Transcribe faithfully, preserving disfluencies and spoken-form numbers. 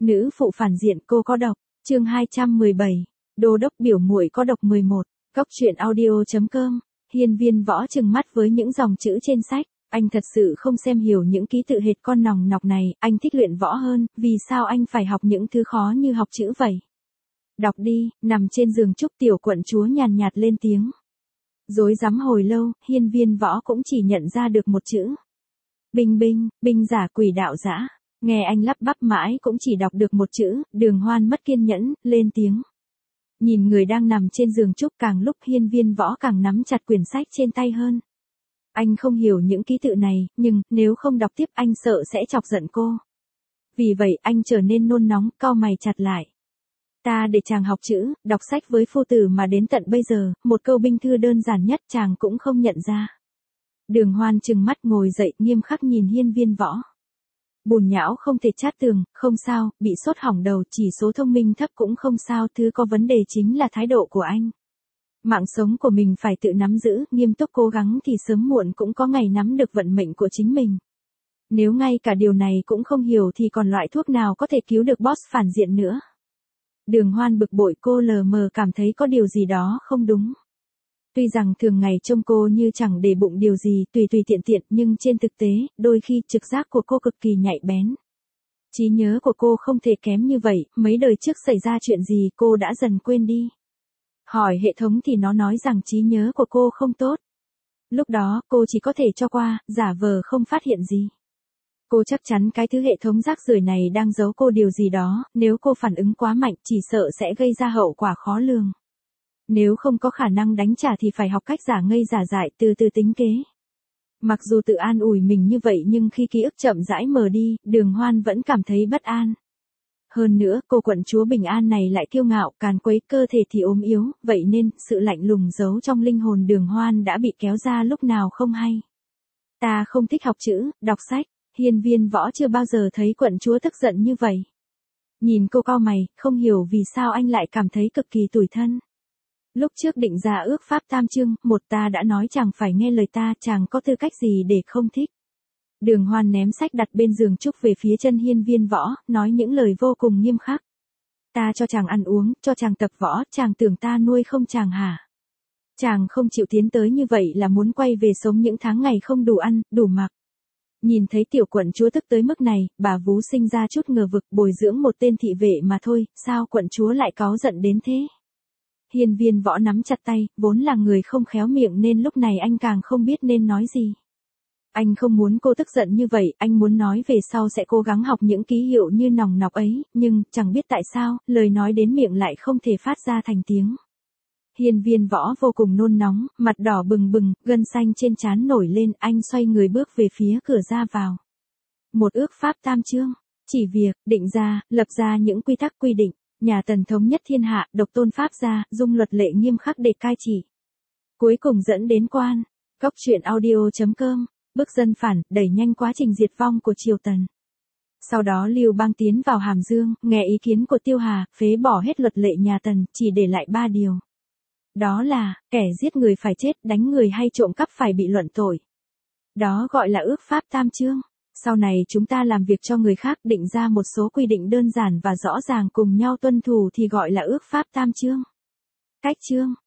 Nữ phụ phản diện cô có độc, chương hai trăm mười bảy, đô đốc biểu muội có độc mười một, Cốc truyện audio chấm com, Hiên Viên Võ trừng mắt với những dòng chữ trên sách, anh thật sự không xem hiểu những ký tự hệt con nòng nọc này, anh thích luyện võ hơn, vì sao anh phải học những thứ khó như học chữ vậy? Đọc đi, nằm trên giường Trúc tiểu quận chúa nhàn nhạt lên tiếng. Rối rắm hồi lâu, Hiên Viên Võ cũng chỉ nhận ra được một chữ. Binh binh, binh giả quỷ đạo dã. Nghe anh lắp bắp mãi cũng chỉ đọc được một chữ, Đường Hoan mất kiên nhẫn, lên tiếng. Nhìn người đang nằm trên giường Trúc càng lúc Hiên Viên Võ càng nắm chặt quyển sách trên tay hơn. Anh không hiểu những ký tự này, nhưng nếu không đọc tiếp anh sợ sẽ chọc giận cô. Vì vậy anh trở nên nôn nóng, cau mày chặt lại. Ta để chàng học chữ, đọc sách với phu tử mà đến tận bây giờ, một câu binh thư đơn giản nhất chàng cũng không nhận ra. Đường Hoan trừng mắt ngồi dậy nghiêm khắc nhìn Hiên Viên Võ. Bùn nhão không thể chát tường, không sao, bị sốt hỏng đầu, chỉ số thông minh thấp cũng không sao, thứ có vấn đề chính là thái độ của anh. Mạng sống của mình phải tự nắm giữ, nghiêm túc cố gắng thì sớm muộn cũng có ngày nắm được vận mệnh của chính mình. Nếu ngay cả điều này cũng không hiểu thì còn loại thuốc nào có thể cứu được boss phản diện nữa. Đường Hoan bực bội, cô lờ mờ cảm thấy có điều gì đó không đúng. Tuy rằng thường ngày trông cô như chẳng để bụng điều gì, tùy tùy tiện tiện, nhưng trên thực tế, đôi khi trực giác của cô cực kỳ nhạy bén. Trí nhớ của cô không thể kém như vậy, mấy đời trước xảy ra chuyện gì cô đã dần quên đi. Hỏi hệ thống thì nó nói rằng trí nhớ của cô không tốt. Lúc đó, cô chỉ có thể cho qua, giả vờ không phát hiện gì. Cô chắc chắn cái thứ hệ thống rác rưởi này đang giấu cô điều gì đó, nếu cô phản ứng quá mạnh chỉ sợ sẽ gây ra hậu quả khó lường. Nếu không có khả năng đánh trả thì phải học cách giả ngây giả dại, từ từ tính kế. Mặc dù tự an ủi mình như vậy nhưng khi ký ức chậm rãi mờ đi, Đường Hoan vẫn cảm thấy bất an. Hơn nữa, cô quận chúa Bình An này lại kiêu ngạo, càn quấy, cơ thể thì ốm yếu, vậy nên, sự lạnh lùng giấu trong linh hồn Đường Hoan đã bị kéo ra lúc nào không hay. Ta không thích học chữ, đọc sách. Hiên Viên Võ chưa bao giờ thấy quận chúa tức giận như vậy. Nhìn cô cau mày, không hiểu vì sao anh lại cảm thấy cực kỳ tủi thân. Lúc trước định ra ước pháp tam chương, một ta đã nói chàng phải nghe lời ta, chàng có tư cách gì để không thích. Đường Hoan ném sách đặt bên giường Trúc về phía chân Hiên Viên Võ, nói những lời vô cùng nghiêm khắc. Ta cho chàng ăn uống, cho chàng tập võ, chàng tưởng ta nuôi không chàng hả? Chàng không chịu tiến tới như vậy là muốn quay về sống những tháng ngày không đủ ăn, đủ mặc. Nhìn thấy tiểu quận chúa tức tới mức này, bà vú sinh ra chút ngờ vực, bồi dưỡng một tên thị vệ mà thôi, sao quận chúa lại cáu giận đến thế? Hiên Viên Võ nắm chặt tay, vốn là người không khéo miệng nên lúc này anh càng không biết nên nói gì. Anh không muốn cô tức giận như vậy, anh muốn nói về sau sẽ cố gắng học những ký hiệu như nòng nọc ấy, nhưng chẳng biết tại sao, lời nói đến miệng lại không thể phát ra thành tiếng. Hiên Viên Võ vô cùng nôn nóng, mặt đỏ bừng bừng, gân xanh trên trán nổi lên, anh xoay người bước về phía cửa ra vào. Một ước pháp tam chương, chỉ việc, định ra, lập ra những quy tắc quy định, nhà Tần thống nhất thiên hạ, độc tôn pháp gia, dung luật lệ nghiêm khắc để cai trị. Cuối cùng dẫn đến quan, Cốc truyện audio chấm com, bức dân phản, đẩy nhanh quá trình diệt vong của triều Tần. Sau đó Lưu Bang tiến vào Hàm Dương, nghe ý kiến của Tiêu Hà, phế bỏ hết luật lệ nhà Tần, chỉ để lại ba điều. Đó là, kẻ giết người phải chết, đánh người hay trộm cắp phải bị luận tội. Đó gọi là ước pháp tam chương. Sau này chúng ta làm việc cho người khác, định ra một số quy định đơn giản và rõ ràng cùng nhau tuân thủ thì gọi là ước pháp tam chương. Cách chương,